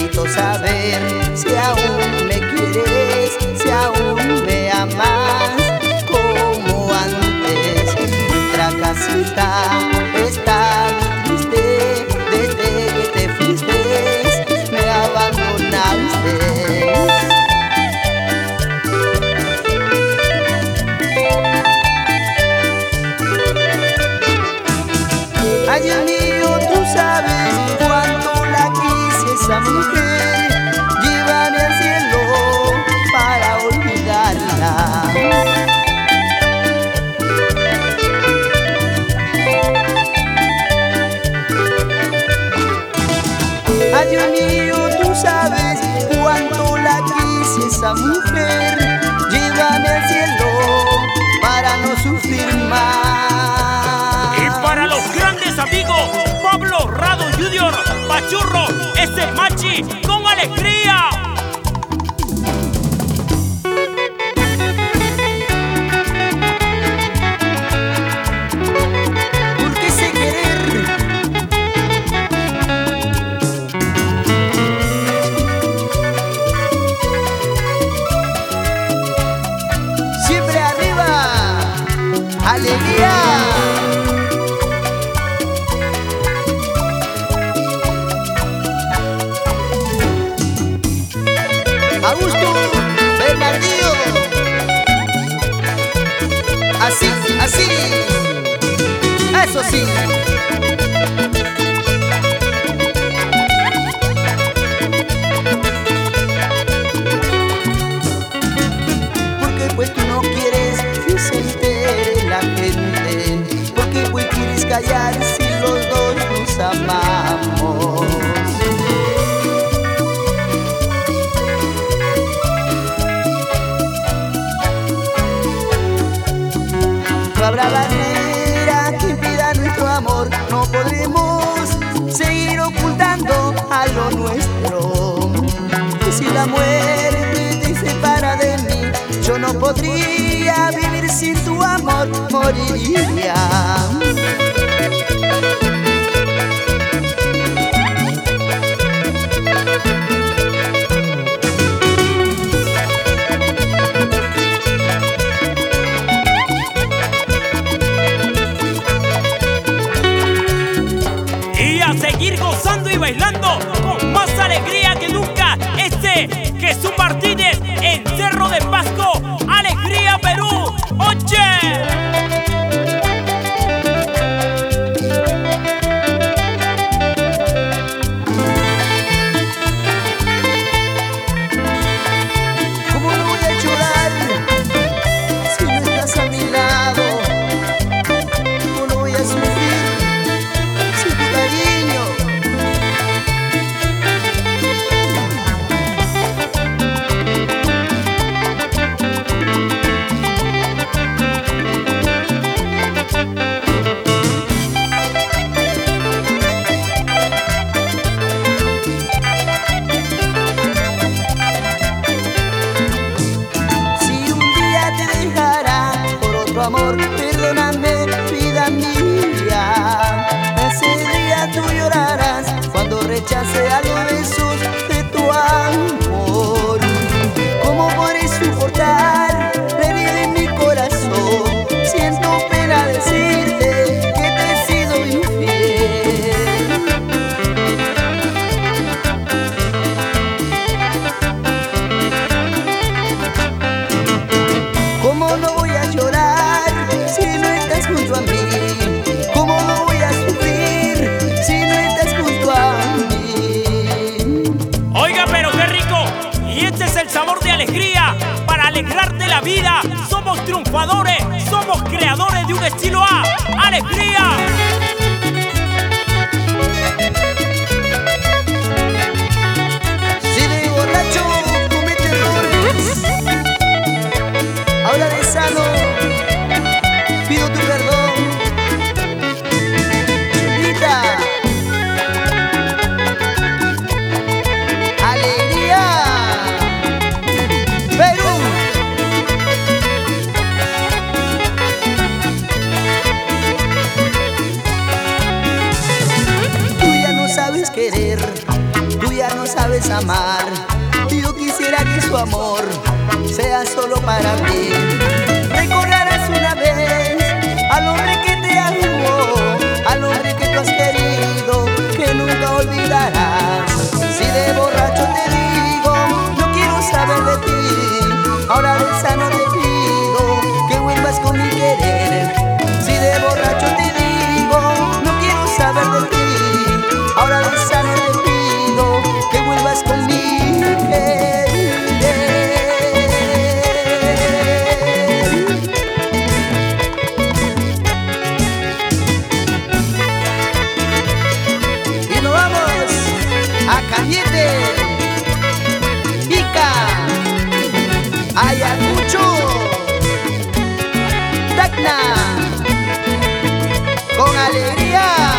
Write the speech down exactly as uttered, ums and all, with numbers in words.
necesito saber si aún me quieres, si aún me amas como antes. Nuestra casita está triste desde que te fuiste, me abandonaste. Ay, Dios mío, tú sabes cuánto la quise esa mujer. Llévame al cielo para olvidarla. Ay, Dios mío, tú sabes cuánto la quise esa mujer. Llévame al cielo para no sufrir más. Y para los grandes amigos, Pablo Rado Junior, Pachurro, ese Machi, con alegría. Porque sé querer. Siempre arriba, alegría. Augusto Bernardino. Así, así. Eso sí. Porque pues tú no quieres que se entere la gente. Porque pues quieres callar si los dos nos amamos. No habrá barrera que impida nuestro amor. No podremos seguir ocultando a lo nuestro. Y si la muerte te separa de mí, yo no podría vivir sin tu amor, moriría. Seguir gozando y bailando con más alegría que nunca. Este Jesús Martínez en Cerro de Pasco, Alegría Perú. ¡Oye! ¿Cómo no voy a llorar si no estás a mi lado? ¿Cómo no voy a sufrir sin tu cariño? Si un día te dejara por otro amor, perdóname, vida mía. Ese día tú llorarás cuando rechace a los besos de tu amor. ¿Cómo podré soportar la herida en mi corazón? Siento pena decirte que te he sido infiel. ¿Cómo no voy a llorar si no estás junto a mí? ¿Cómo no voy a sufrir si no estás junto a mí? Oiga, pero qué rico. Y este es el sabor de alegría para alegrarte la vida. Somos triunfadores, somos creadores de un estilo A. ¡Alegría! Si de borracho comete errores, ahora de sano pido tu perdón. Cholita, alegría, Perú. sabes amar. Yo quisiera que su amor sea solo para mí. Recordarás una vez al hombre que te amó, al hombre que tú has querido, que nunca olvidarás. Si de borracho te digo, no quiero saber de ti, ahora de sano te pido que vuelvas con mi querer. Si de borracho te digo, no quiero saber de ti, ahora de sano te pido que vuelvas con mi querer. Y nos vamos a Cañete, Ica, Ayacucho, Tacna, con alegría.